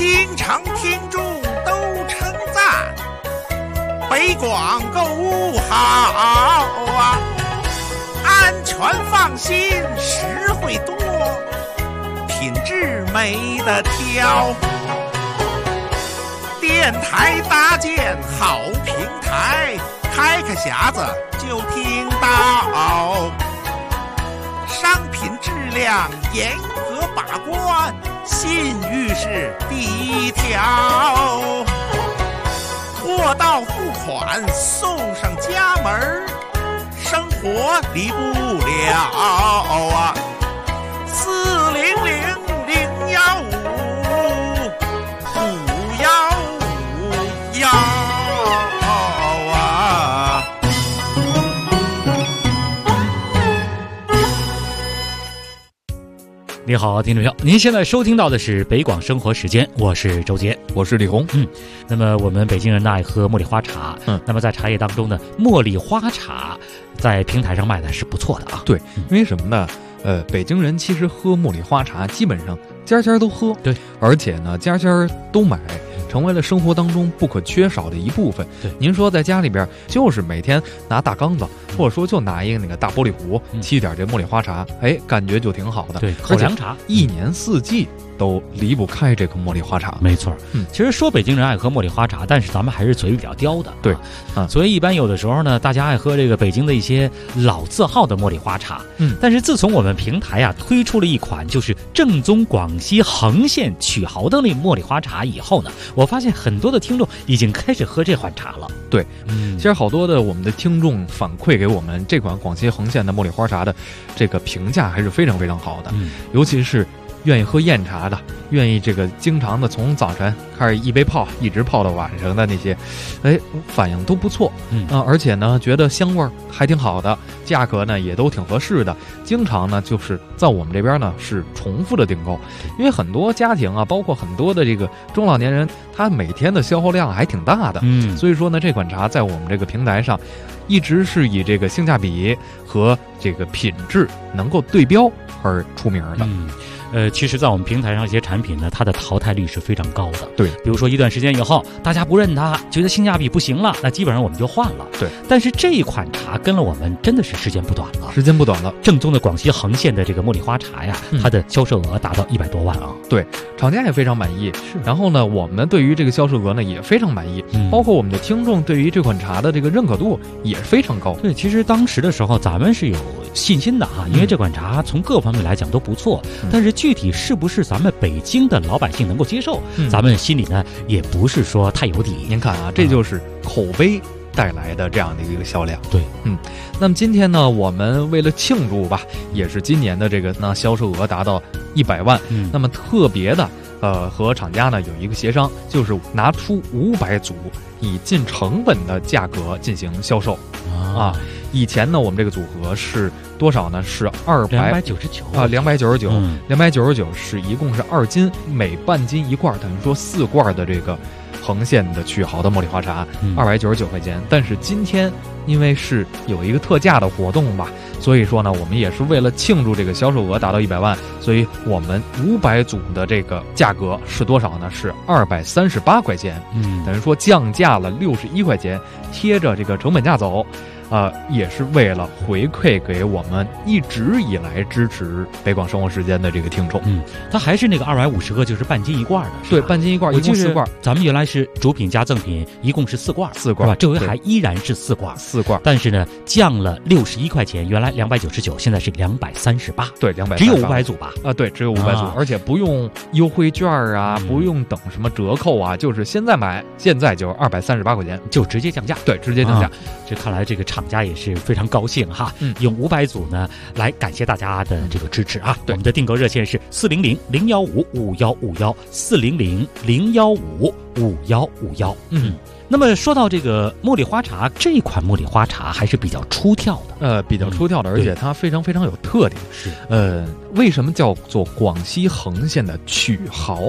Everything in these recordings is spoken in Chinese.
经常听众都称赞，北广购物好啊，安全放心，实惠多，品质没得挑。电台搭建好平台，开个匣子就听到，商品质量严格把关，信誉是第一条。货到付款送上家门，生活离不了啊。400-015-515啊。 你好，听众朋友，您现在收听到的是北广生活时间，我是周杰， 我是李红。 那么我们北京人呢爱喝茉莉花茶，那么在茶叶当中呢，茉莉花茶在平台上卖的是不错的啊。 对，因为什么呢？北京人其实喝茉莉花茶基本上家家都喝， 对， 而且呢家家都买，成为了生活当中不可缺少的一部分。 对， 您说在家里边就是每天拿大缸子，或者说就拿一个那个大玻璃壶，沏点这茉莉花茶，感觉就挺好的。 对，口粮茶， 一年四季都离不开这个茉莉花茶。 没错，其实说北京人爱喝茉莉花茶，但是咱们还是嘴比较刁的。 对， 所以一般有的时候呢，大家爱喝这个北京的一些老字号的茉莉花茶。但是自从我们平台推出了一款就是正宗广西横县曲豪的那茉莉花茶以后呢，我发现很多的听众已经开始喝这款茶了。 对，其实好多的我们的听众反馈给我们这款广西横县的茉莉花茶的这个评价还是非常非常好的，尤其是愿意喝燕茶的，愿意这个经常的从早晨开始一杯泡一直泡到晚上的那些，反应都不错。而且呢觉得香味还挺好的，价格呢也都挺合适的，经常呢就是在我们这边呢是重复的订购，因为很多家庭啊，包括很多的这个中老年人，他每天的消耗量还挺大的。所以说呢这款茶在我们这个平台上一直是以这个性价比和这个品质能够对标而出名的。 其实在我们平台上一些产品呢，它的淘汰率是非常高的。 对， 比如说一段时间以后大家不认它，觉得性价比不行了，那基本上我们就换了。 对， 但是这一款茶跟了我们真的是时间不短了，正宗的广西横县的这个茉莉花茶呀，它的销售额达到100多万啊。 对，厂家也非常满意。然后呢我们对于这个销售额呢也非常满意，包括我们的听众对于这款茶的这个认可度也非常高。 对，其实当时的时候咱们是有信心的因为这款茶从各方面来讲都不错，但是具体是不是咱们北京的老百姓能够接受，咱们心里呢也不是说太有底。 您看这就是口碑带来的这样的一个销量。 对， 那么今天呢我们为了庆祝吧，也是今年的这个销售额达到100万，那么特别的和厂家呢有一个协商，就是拿出500组以尽成本的价格进行销售以前呢我们这个组合是多少呢？是299是一共是2斤，每半斤一罐，等于说4罐的这个横县的曲豪的茉莉花茶，299块钱。但是今天因为是有一个特价的活动吧，所以说呢我们也是为了庆祝这个销售额达到100万，所以我们500组的这个价格是多少呢？是238块钱，等于说降价了61块钱，贴着这个成本价走。也是为了回馈给我们一直以来支持北广生活时间的这个听众。 它还是那个250个，就是半斤一罐的。 对，半斤一罐，一共4罐。 咱们原来是主品加赠品，一共是4罐，是吧？这回还依然是4罐，但是呢降了61块钱，原来299，现在是238。 对，238， 只有500组吧？ 对，只有500组，而且不用优惠券不用等什么折扣就是现在买，现在就238块钱， 就直接降价。 对，直接降价。 这看来这个厂家也是非常高兴用500组呢来感谢大家的这个支持我们的订购热线是400-015-5151，400-015-5151。那么说到这个茉莉花茶，这款茉莉花茶还是比较出挑的， 而且它非常非常有特点。为什么叫做广西横县的曲豪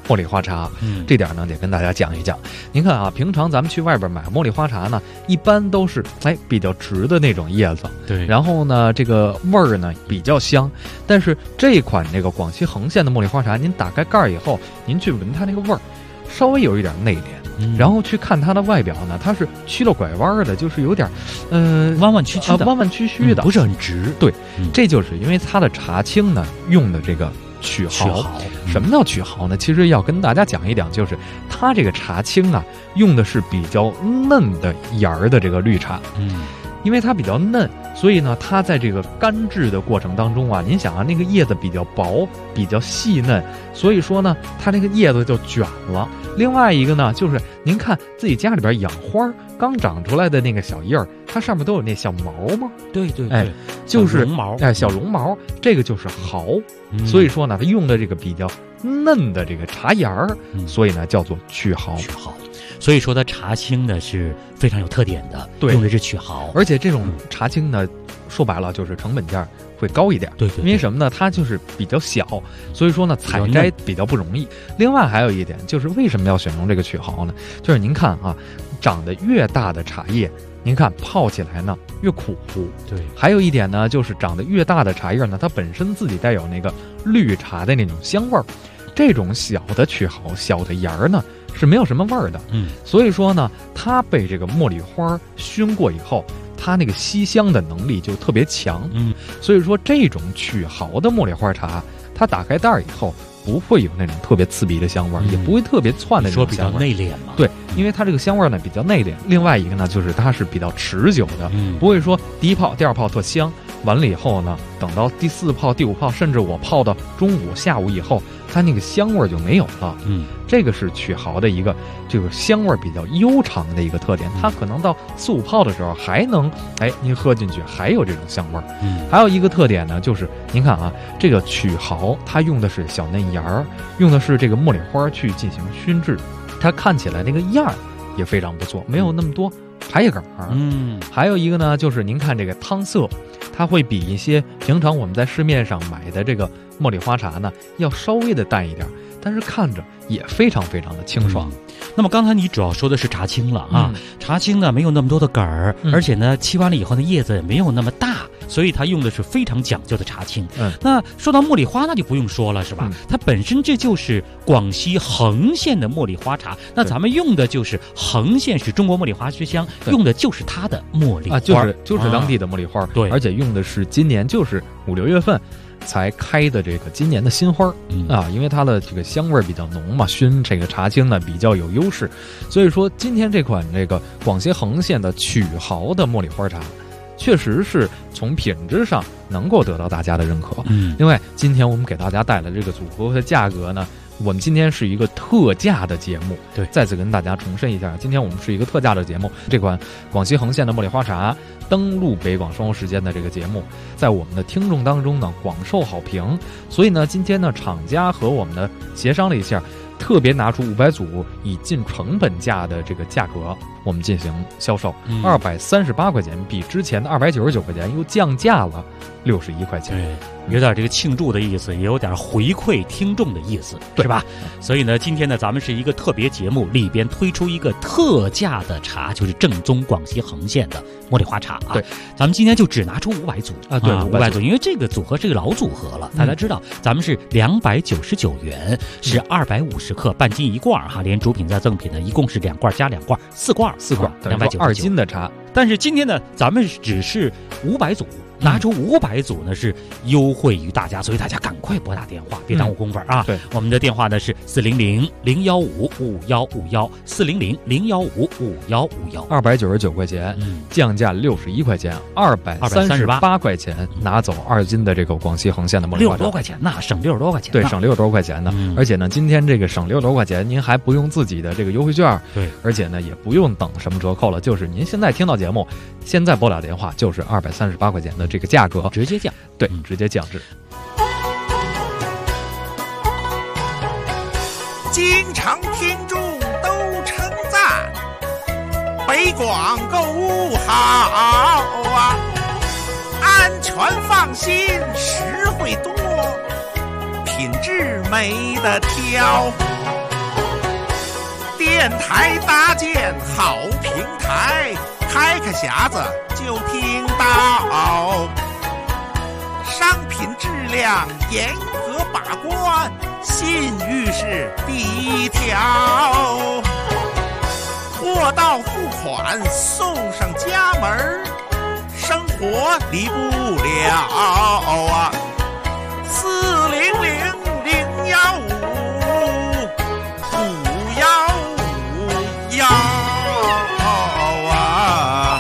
茉莉花茶。这点呢得跟大家讲一讲。您看啊，平常咱们去外边买茉莉花茶呢，一般都是比较直的那种叶子， 对， 然后呢这个味儿呢比较香。但是这款这个广西恒县的茉莉花茶，您打开盖儿以后，您去闻它那个味儿，稍微有一点内敛。然后去看它的外表呢，它是曲了拐弯的，就是有点弯弯曲曲的， 弯弯曲曲的， 不是很直。 对，这就是因为它的茶青呢用的这个曲毫。什么叫曲毫呢？其实要跟大家讲一讲，就是它这个茶青啊用的是比较嫩的芽儿的这个绿茶。因为它比较嫩，所以呢它在这个干制的过程当中啊，您想啊，那个叶子比较薄，比较细嫩，所以说呢它那个叶子就卷了。另外一个呢，就是您看自己家里边养花刚长出来的那个小叶儿，它上面都有那小毛吗？ 对， 就是绒毛， 小绒毛，这个就是毫。所以说呢它用的这个比较嫩的这个茶芽儿，所以呢叫做曲毫。 所以说它茶青呢是非常有特点的，用的是曲毫。 而且这种茶青呢，说白了就是成本价会高一点。 对， 因为什么呢？它就是比较小，所以说呢采摘比较不容易。另外还有一点就是为什么要选用这个曲毫呢？就是您看啊，长得越大的茶叶，您看泡起来呢越苦。 对， 还有一点呢，就是长得越大的茶叶呢，它本身自己带有那个绿茶的那种香味儿。这种小的曲毫、小的芽儿呢是没有什么味儿的。所以说呢，它被这个茉莉花熏过以后，它那个吸香的能力就特别强。所以说这种曲毫的茉莉花茶，它打开袋儿以后不会有那种特别刺鼻的香味儿，也不会特别窜的那种香味儿。 说比较内敛嘛。 对，因为它这个香味儿呢比较内敛。另外一个呢，就是它是比较持久的，不会说第一泡、第二泡特香，完了以后呢，等到第4泡、第5泡，甚至我泡到中午、下午以后，它那个香味儿就没有了。这个是曲毫的一个这个香味儿比较悠长的一个特点。它可能到4、5泡的时候还能您喝进去还有这种香味儿。还有一个特点呢，就是您看啊，这个曲毫它用的是小嫩芽儿，用的是这个茉莉花去进行熏制，它看起来那个样儿也非常不错，没有那么多茶叶梗儿。还有一个呢，就是您看这个汤色，它会比一些平常我们在市面上买的这个茉莉花茶呢要稍微的淡一点，但是看着也非常非常的清爽。 那么刚才你主要说的是茶青了啊，茶青呢没有那么多的梗儿，而且呢沏完了以后呢叶子也没有那么大，所以它用的是非常讲究的茶青。那说到茉莉花那就不用说了是吧？它本身这就是广西恒县的茉莉花茶，那咱们用的就是恒县是中国茉莉花之乡，用的就是它的茉莉花， 就是当地的茉莉花。 对， 而且用的是今年就是5、6月份才开的这个今年的新花因为它的这个香味比较浓嘛，熏这个茶青呢比较有优势，所以说今天这款这个广西恒县的曲毫的茉莉花茶，确实是从品质上能够得到大家的认可。另外今天我们给大家带来这个组合的价格呢，我们今天是一个特价的节目。 对， 再次跟大家重申一下，今天我们是一个特价的节目。这款广西恒县的茉莉花茶登陆北广双时间的这个节目，在我们的听众当中呢广受好评，所以呢今天呢厂家和我们的协商了一下，特别拿出500组以近成本价的这个价格，我们进行销售，238块钱，比之前的299块钱又降价了61块钱。 对，有点这个庆祝的意思，也有点回馈听众的意思，是吧？所以呢，今天呢，咱们是一个特别节目，里边推出一个特价的茶，就是正宗广西恒县的茉莉花茶啊。 对， 咱们今天就只拿出500组啊，对 ，500组，因为这个组合是个老组合了，大家知道，咱们是299元，是250克半斤1罐哈，连主品再赠品呢，一共是2罐加2罐，4罐，299 2斤的茶。 但是今天呢，咱们只是500组。拿出500组呢是优惠于大家，所以大家赶快拨打电话，别耽误工夫啊！ 对， 我们的电话呢是400-015-5151，400-015-5151，299块钱， 降价61块钱，238块钱拿走2斤的这个广西恒县的茉莉花茶， 60多块钱呢，省60多块钱， 对，省60多块钱呢。而且呢，今天这个省60多块钱，您还不用自己的这个优惠券， 对， 而且呢也不用等什么折扣了，就是您现在听到节目，现在拨打电话就是238块钱的这个价格， 直接降， 对，直接降至。 经常听众都称赞北广购物好啊，安全放心，实惠多， 品质没得挑。电台搭建好平台，开开匣子就听到。商品质量严格把关，信誉是第一条。货到付款送上家门，生活离不了啊。400-015-515-5151啊。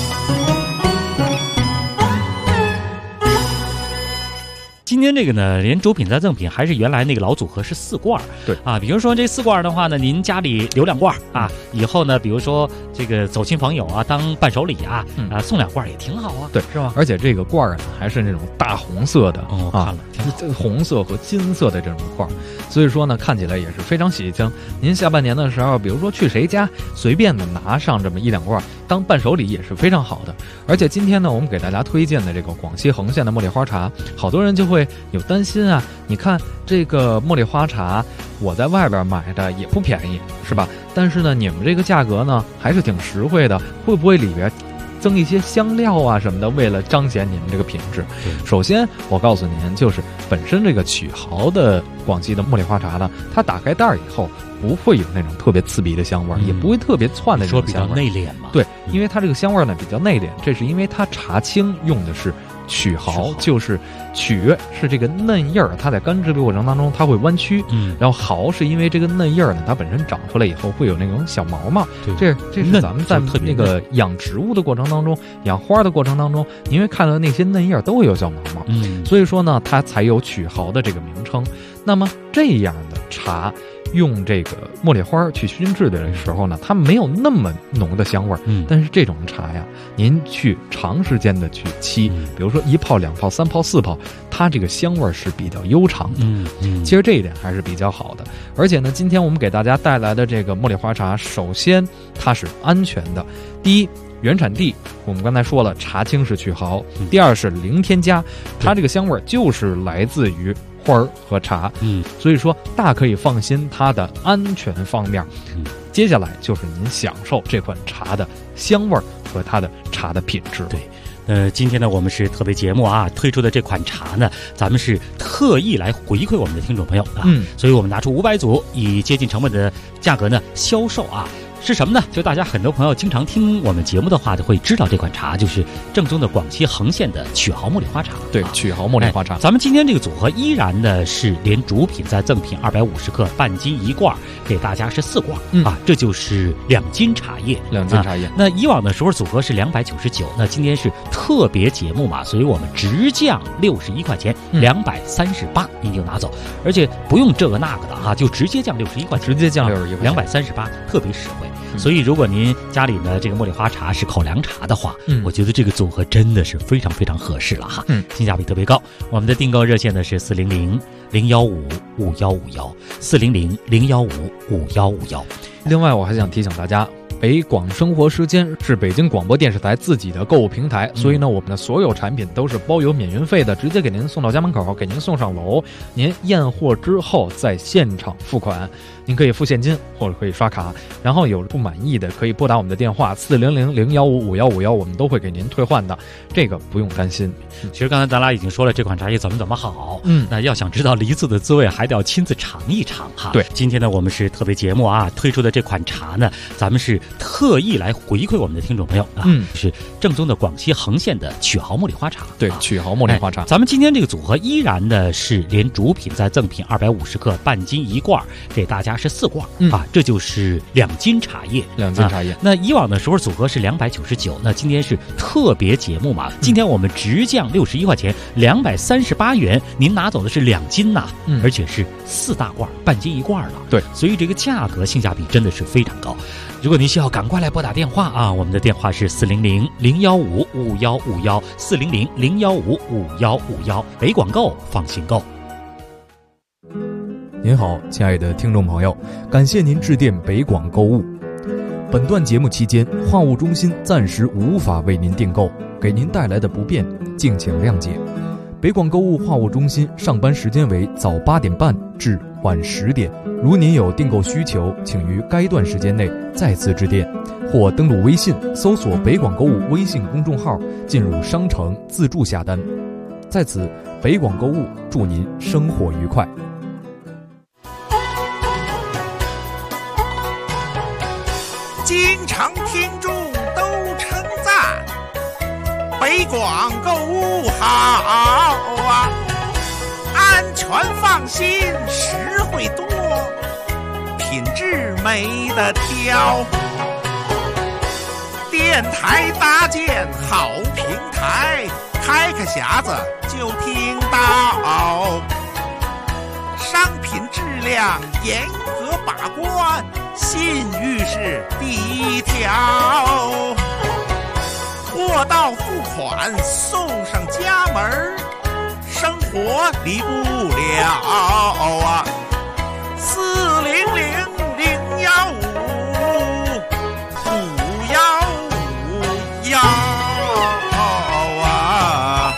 今天这个呢，连主品再赠品还是原来那个老组合是4罐。 对啊，比如说这4罐的话呢，您家里留2罐啊，以后呢，比如说这个走亲访友啊，当伴手礼啊，送2罐也挺好啊， 对， 是吧？ 而且这个罐呢，还是那种大红色的看了红色和金色的这种罐，所以说呢，看起来也是非常喜庆。您下半年的时候，比如说去谁家，随便的拿上这么1-2罐当伴手礼也是非常好的。而且今天呢，我们给大家推荐的这个广西恒县的茉莉花茶，好多人就会有担心啊，你看这个茉莉花茶，我在外边买的也不便宜，是吧？但是呢，你们这个价格呢还是挺实惠的，会不会里边增一些香料啊什么的，为了彰显你们这个品质？首先我告诉您，就是本身这个曲豪的广西的茉莉花茶呢，它打开袋以后不会有那种特别刺鼻的香味，也不会特别窜的那种香味。 说比较内敛嘛？ 对，因为它这个香味呢比较内敛，这是因为它茶青用的是曲豪，就是曲是这个嫩叶儿，它在干制的过程当中它会弯曲，然后豪是因为这个嫩叶儿呢，它本身长出来以后会有那种小毛毛，这是咱们在那个养植物的过程当中，养花的过程当中，您会看到那些嫩叶都会有小毛毛，所以说呢，它才有曲豪的这个名称。那么这样的茶，用这个茉莉花去熏制的时候呢，它没有那么浓的香味，但是这种茶呀，您去长时间的去沏，比如说1泡、2泡、3泡、4泡，它这个香味是比较悠长的。其实这一点还是比较好的。而且呢，今天我们给大家带来的这个茉莉花茶，首先它是安全的。第一，原产地我们刚才说了，茶青是曲豪。第二是零添加，它这个香味就是来自于花儿和茶，所以说大可以放心它的安全方面。接下来就是您享受这款茶的香味和它的茶的品质。 对，今天呢，我们是特别节目啊推出的这款茶呢，咱们是特意来回馈我们的听众朋友啊，所以我们拿出500组，以接近成本的价格呢销售啊。是什么呢？就大家很多朋友经常听我们节目的话，就会知道这款茶就是正宗的广西恒县的曲豪茉莉花茶。 对，曲豪茉莉花茶。 咱们今天这个组合依然呢是连主品再赠品250克半斤1罐，给大家是4罐啊，这就是2斤茶叶。 2斤茶叶。 那以往的时候组合是299，那今天是特别节目嘛，所以我们直降61块钱，238您就拿走，而且不用这个那个的啊，就直接降61块钱， 直接降61块钱 ，238，特别实惠。所以如果您家里呢这个茉莉花茶是口粮茶的话，我觉得这个组合真的是非常非常合适了哈，性价比特别高。我们的订购热线呢是400-015-5151，400-015-5151。 另外我还想提醒大家，北广生活时间是北京广播电视台自己的购物平台，所以呢，我们的所有产品都是包邮免运费的，直接给您送到家门口，给您送上楼。您验货之后在现场付款，您可以付现金或者可以刷卡，然后有不满意的可以拨打我们的电话400-015-5151，我们都会给您退换的，这个不用担心。 其实刚才咱俩已经说了这款茶叶怎么好，那要想知道梨子的滋味，还得要亲自尝一尝哈。 对， 今天呢我们是特别节目啊推出的这款茶呢，咱们是特意来回馈我们的听众朋友啊，是正宗的广西恒县的曲豪茉莉花茶。 对，曲豪茉莉花茶。 咱们今天这个组合依然呢是连主品再赠品250克半斤1罐，给大家是4罐啊，这就是2斤茶叶。 2斤茶叶。 那以往的时候组合是299，那今天是特别节目嘛，今天我们直降61块钱，238元，您拿走的是2斤呐，而且是4大罐，半斤1罐了。 对， 所以这个价格性价比真的是非常高。如果您需要，赶快来拨打电话啊！我们的电话是400-015-5151，400-015-5151。北广购，放心购。 您好，亲爱的听众朋友，感谢您致电北广购物。本段节目期间，话务中心暂时无法为您订购，给您带来的不便，敬请谅解。 北广购物话务中心上班时间为早8点半至晚10点。如您有订购需求，请于该段时间内再次致电，或登录微信搜索北广购物微信公众号，进入商城自助下单。在此，北广购物祝您生活愉快。 经常听众都称赞北广购物好啊，安全放心，实惠多，品质没得挑。电台搭建好平台，开个匣子就听到，商品质量严格把关，信誉是第一条。货到付款送上家门，生活离不了啊！400-015-515啊！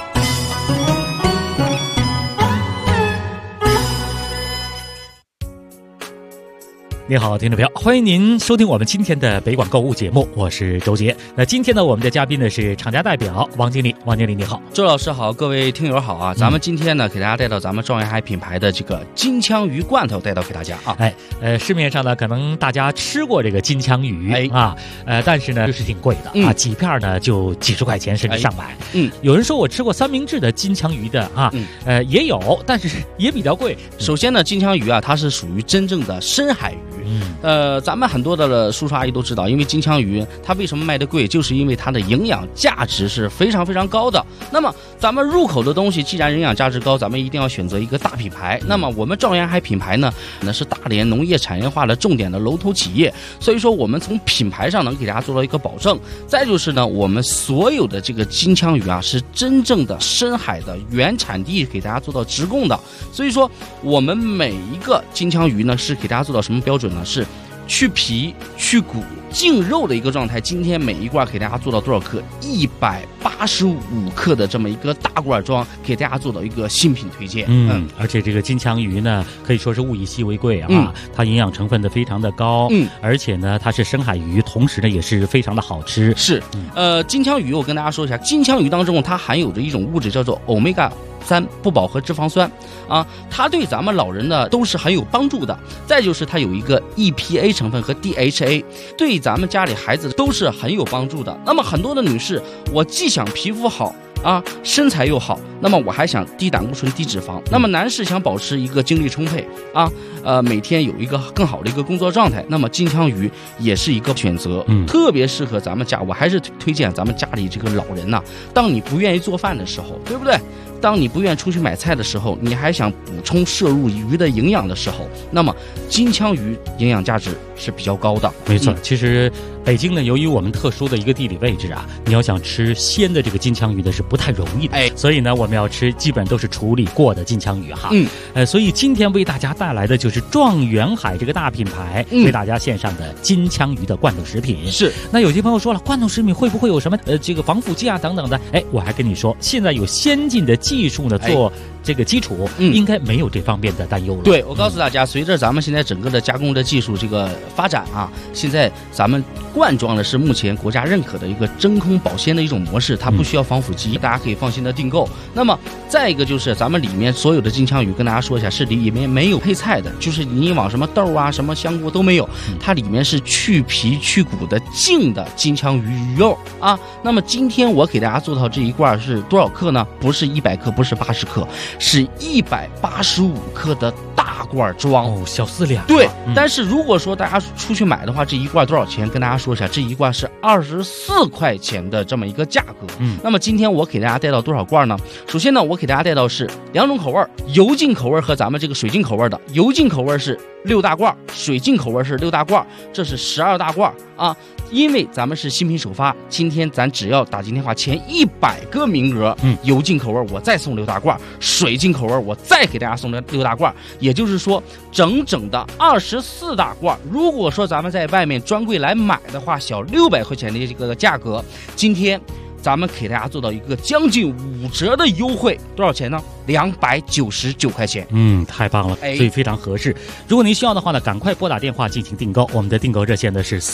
你好，听众朋友，欢迎您收听我们今天的北广购物节目，我是周杰。那今天呢，我们的嘉宾呢是厂家代表王经理。王经理你好。 周老师好，各位听友好啊！咱们今天呢，给大家带到咱们状元海品牌的这个金枪鱼罐头，带到给大家啊。 市面上呢，可能大家吃过这个金枪鱼但是呢，就是挺贵的啊，几片呢就几十块钱，甚至上百。有人说我吃过三明治的金枪鱼的啊，也有，但是也比较贵。 首先呢，金枪鱼啊，它是属于真正的深海鱼。咱们很多的叔叔阿姨都知道，因为金枪鱼它为什么卖得贵，就是因为它的营养价值是非常非常高的。那么咱们入口的东西既然营养价值高，咱们一定要选择一个大品牌。那么我们状元海品牌呢是大连农业产业化的重点的龙头企业，所以说我们从品牌上能给大家做到一个保证。再就是呢，我们所有的这个金枪鱼啊是真正的深海的原产地给大家做到直供的，所以说我们每一个金枪鱼呢是给大家做到什么标准呢？是去皮去骨净肉的一个状态。今天每一罐给大家做到多少克？185克的这么一个大罐装，给大家做到一个新品推荐。 而且这个金枪鱼呢，可以说是物以稀为贵啊，它营养成分的非常的高，而且呢，它是深海鱼，同时呢也是非常的好吃。 是，金枪鱼我跟大家说一下，金枪鱼当中它含有着一种物质叫做欧米伽3不饱和脂肪酸啊，它对咱们老人呢都是很有帮助的。再就是它有一个 EPA 成分和 DHA， 对咱们家里孩子都是很有帮助的。那么很多的女士，我既想皮肤好啊，身材又好，那么我还想低胆固醇低脂肪。那么男士想保持一个精力充沛啊，每天有一个更好的一个工作状态，那么金枪鱼也是一个选择，特别适合咱们家。我还是推荐咱们家里这个老人呐，当你不愿意做饭的时候，对不对？当你不愿出去买菜的时候，你还想补充摄入鱼的营养的时候，那么金枪鱼营养价值是比较高的。 没错，其实北京呢，由于我们特殊的一个地理位置啊，你要想吃鲜的这个金枪鱼的是不太容易的，所以呢，我们要吃基本都是处理过的金枪鱼哈。所以今天为大家带来的就是状元海这个大品牌为大家献上的金枪鱼的罐头食品。 是， 那有些朋友说了，罐头食品会不会有什么这个防腐剂啊等等的？我还跟你说，现在有先进的技术呢做这个基础，应该没有这方面的担忧了。 对，我告诉大家，随着咱们现在整个的加工的技术这个发展啊，现在咱们罐装的是目前国家认可的一个真空保鲜的一种模式，它不需要防腐剂，大家可以放心的订购。那么再一个就是咱们里面所有的金枪鱼，跟大家说一下，是里面没有配菜的，就是你往什么豆啊、什么香菇都没有，它里面是去皮去骨的净的金枪鱼鱼肉啊。那么今天我给大家做到这一罐是多少克呢？不是100克，不是80克，是185克的大罐装， 小4两。 对，但是如果说大家出去买的话，这一罐多少钱？跟大家说一下，这一罐是24块钱的这么一个价格。那么今天我给大家带到多少罐呢？首先呢，我给大家带到是2种口味，油浸口味和咱们这个水浸口味的。油浸口味是6大罐，水浸口味是6大罐，这是12大罐啊。因为咱们是新品首发，今天咱只要打进电话前100个名额，油浸口味我再送6大罐，水浸口味我再给大家送6大罐，也就是说整整的24大罐。如果说咱们在外面专柜来买的话，小600块钱的这个价格，今天咱们给大家做到一个将近5折的优惠，多少钱呢？299块钱。 太棒了，所以非常合适。如果您需要的话呢，赶快拨打电话进行订购。我们的订购热线呢是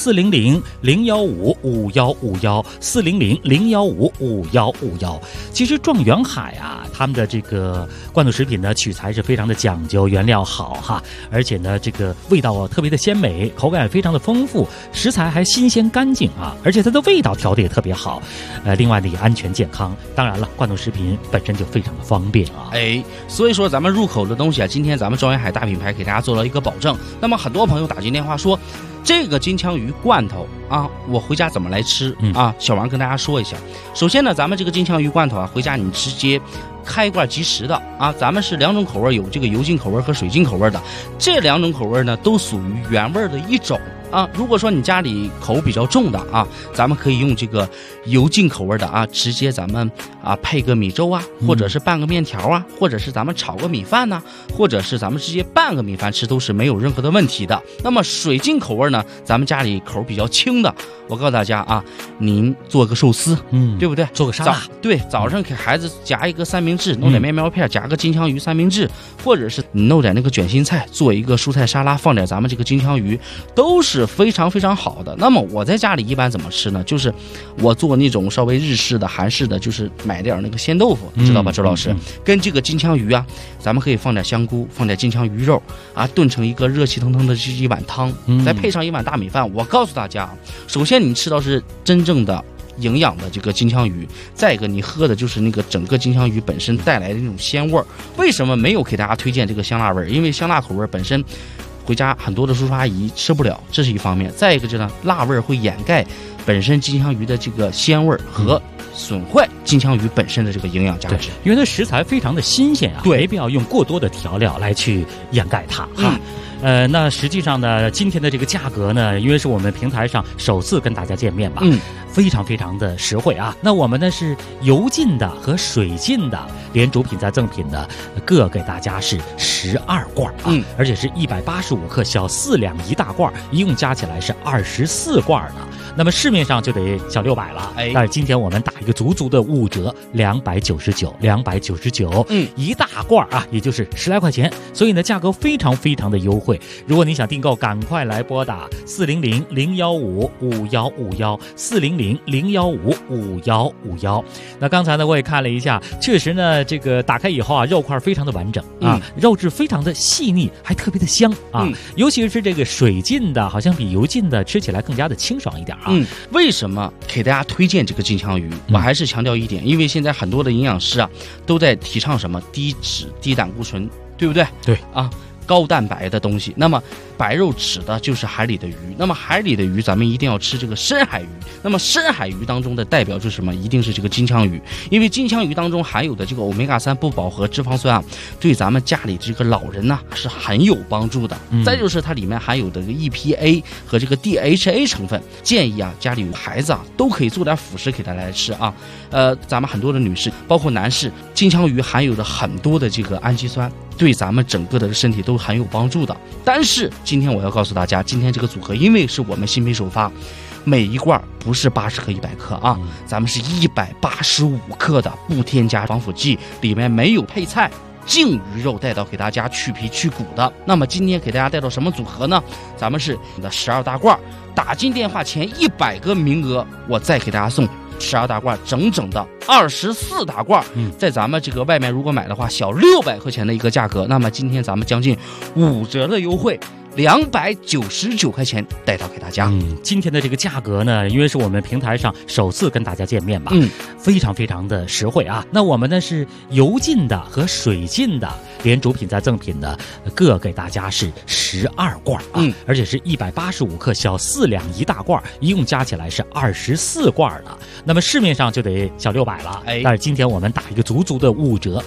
400-015-5151，400-015-5151。其实状元海啊，他们的这个罐头食品呢，取材是非常的讲究，原料好哈，而且呢，这个味道特别的鲜美，口感也非常的丰富，食材还新鲜干净啊，而且它的味道调的也特别好。另外呢，也安全健康。当然了，罐头食品本身就非常的方便啊。 所以说咱们入口的东西啊，今天咱们状元海大品牌给大家做了一个保证。那么很多朋友打进电话说，这个金枪鱼罐头啊，我回家怎么来吃啊？小王跟大家说一下。首先呢，咱们这个金枪鱼罐头啊，回家你直接开罐即食的啊。咱们是2种口味，有这个油浸口味和水浸口味的。这2种口味呢，都属于原味的一种啊。如果说你家里口比较重的啊，咱们可以用这个油浸口味的啊，直接咱们配个米粥啊，或者是拌个面条啊，或者是咱们炒个米饭呐，或者是咱们直接拌个米饭吃，都是没有任何的问题的。那么水浸口味呢，咱们家里口比较轻的，我告诉大家啊，您做个寿司，对不对？ 做个沙拉， 对，早上给孩子夹一个三明治，弄点面包片，夹个金枪鱼三明治，或者是你弄点那个卷心菜，做一个蔬菜沙拉，放点咱们这个金枪鱼，都是非常非常好的。那么我在家里一般怎么吃呢？就是我做那种稍微日式的、韩式的，就是买点那个鲜豆腐，知道吧，周老师？跟这个金枪鱼啊，咱们可以放点香菇，放点金枪鱼肉啊，炖成一个热气腾腾的一碗汤，再配上一碗大米饭。我告诉大家，首先你吃到是真正的营养的这个金枪鱼，再一个你喝的就是那个整个金枪鱼本身带来的那种鲜味儿。为什么没有给大家推荐这个香辣味儿？因为香辣口味本身回家很多的叔叔阿姨吃不了，这是一方面。再一个就是辣味会掩盖本身金枪鱼的这个鲜味和损坏金枪鱼本身的这个营养价值。 因为它食材非常的新鲜啊， 对， 没必要用过多的调料来去掩盖它哈。那实际上呢，今天的这个价格呢，因为是我们平台上首次跟大家见面吧，非常非常的实惠啊。那我们呢是油浸的和水浸的连主品再赠品的，各给大家是12罐啊，而且是185克小4两1大罐，一共加起来是24罐呢。那么市面上就得小600了，但是今天我们打一个足足的5折，299，一大罐啊，也就是10来块钱，所以呢价格非常非常的优惠。如果你想订购，赶快来拨打400-015-5151，400-015-5151。那刚才呢我也看了一下，确实呢这个打开以后啊，肉块非常的完整啊，肉质非常的细腻，还特别的香啊，尤其是这个水浸的，好像比油浸的吃起来更加的清爽一点啊。 为什么给大家推荐这个金枪鱼？我还是强调一点，因为现在很多的营养师啊都在提倡什么低脂、低胆固醇，对不对？ 对啊。高蛋白的东西，那么白肉指的就是海里的鱼，那么海里的鱼咱们一定要吃这个深海鱼，那么深海鱼当中的代表就是什么？一定是这个金枪鱼，因为金枪鱼当中含有的这个欧米伽3不饱和脂肪酸啊，对咱们家里这个老人呢是很有帮助的。再就是它里面含有的这个 EPA 和这个 DHA 成分，建议啊家里有孩子啊都可以做点辅食给大家来吃啊。咱们很多的女士包括男士，金枪鱼含有的很多的这个氨基酸，对咱们整个的身体都很有帮助的。但是今天我要告诉大家，今天这个组合因为是我们新品首发，每一罐不是80克100克啊，咱们是185克的，不添加防腐剂，里面没有配菜，净鱼肉带到给大家去皮去骨的。那么今天给大家带到什么组合呢？咱们是的12大罐，打进电话前100个名额，我再给大家送12大罐，整整的24大罐，在咱们这个外面如果买的话，小600块钱的一个价格，那么今天咱们将近5折的优惠。299块钱带到给大家。 今天的这个价格呢，因为是我们平台上首次跟大家见面吧，非常非常的实惠啊。那我们呢是油浸的和水浸的连主品再赠品的，各给大家是12罐啊，而且是185克小4两1大罐，一共加起来是24罐呢。那么市面上就得小600了，但是今天我们打一个足足的5折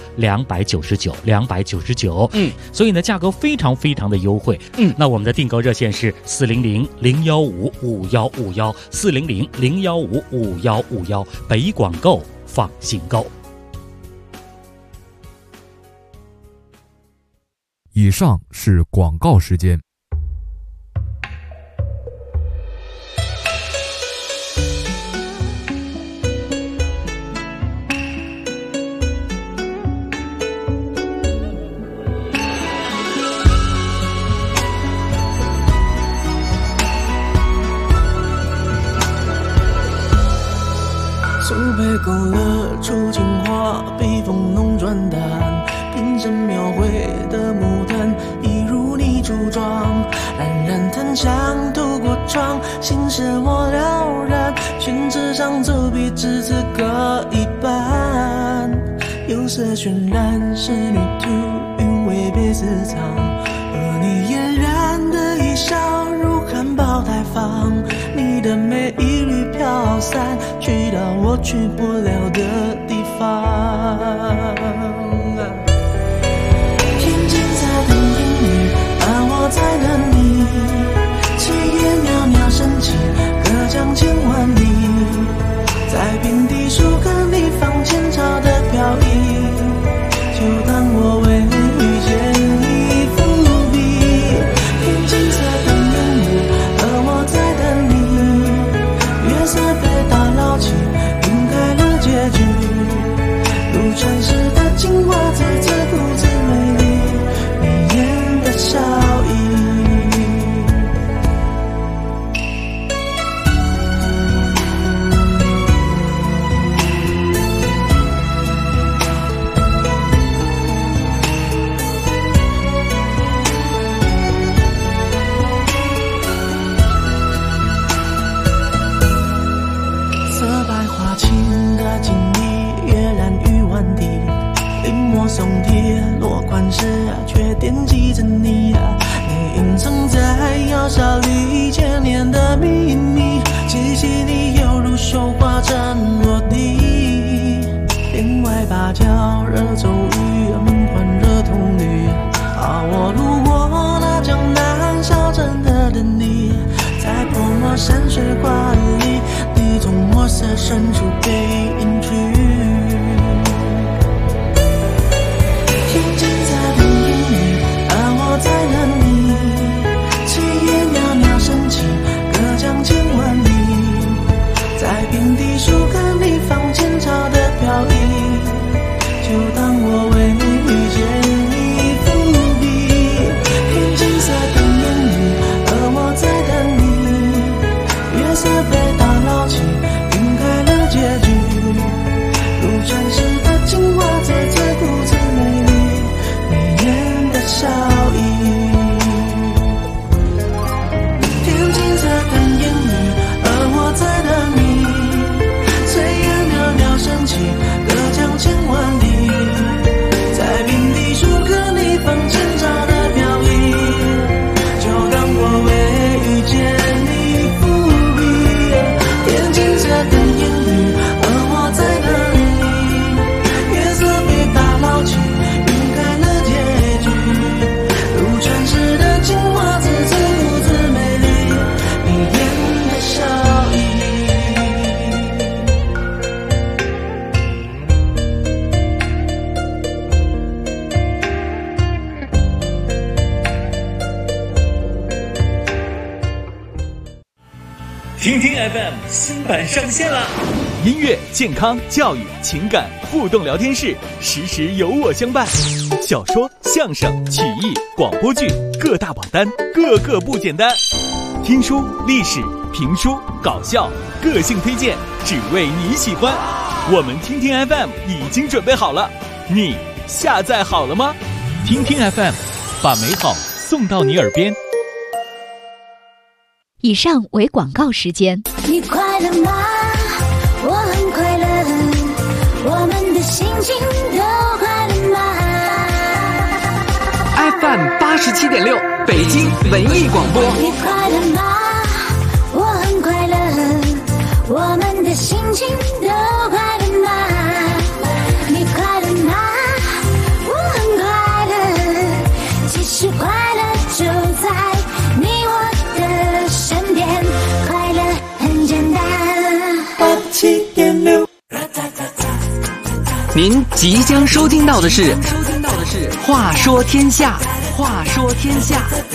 ，299，所以呢价格非常非常的优惠。那我们的订购热线是400-015-5151，400-015-5151，北广购放心购。 以上是广告时间。 勾勒出情话，笔锋浓转淡，平生描绘的牡丹，一如你柱状，冉冉檀香透过窗，心事我了然，宣纸上走笔至此各一半，釉色渲染仕女图，韵味别私藏，和你嫣然的一笑如含苞待放，你的美一缕飘散，去到我去不了的地方。天金色等烟雨，而我在等你，炊烟袅袅升起，隔江千万里，在平地树根里放前朝的飘逸，就当我为遇见你伏笔。天金色等烟雨，而我在等你，月色被打捞起，晕开了结局，如传世的精华在这故事美丽，眉眼的笑意。松铁落款时却惦记着你，你隐藏在窑烧里千年的秘密，气息里犹如绣花针落地，帘外芭蕉惹骤雨，门环惹铜绿，我路过那江南小镇的等你，在泼墨山水画里，你从墨色深处被隐去。天金色等烟雨，而我在等你，炊烟袅袅升起，隔江千万里，在平地树根里放前朝的飘逸，就当我为遇见你伏笔。天金色等烟雨，而我在等你，月色被打捞起，晕开了结局，如传世的精华在这故事美丽笑意。天金色等烟雨，而我在等你，炊烟袅袅升起，隔江千万里，在平地树根里放前朝的飘逸，就当我为遇见你伏笔。天金色等烟雨，而我在等你，月色被打捞起，晕开了结局，如传世的精华，字字如此美丽，眉眼的笑意。 听听 FM 新版上线了，音乐、健康、教育、情感互动聊天室，时时有我相伴。小说、相声、曲艺、广播剧各大榜单，个个不简单。听书、历史、评书、搞笑，个性推荐，只为你喜欢。我们听听 FM 已经准备好了，你下载好了吗？听听 FM， 把美好送到你耳边。 以上为广告时间。 你快乐吗？我很快乐，我们的心情都快乐吗？ FM 87.6北京文艺广播。 你快乐吗？我很快乐，我们的心情都快乐吗？你快乐吗？我很快乐，其实快乐就在你我的身边，快乐很简单。87.6。 您即将收听到的是《话说天下》，话说天下。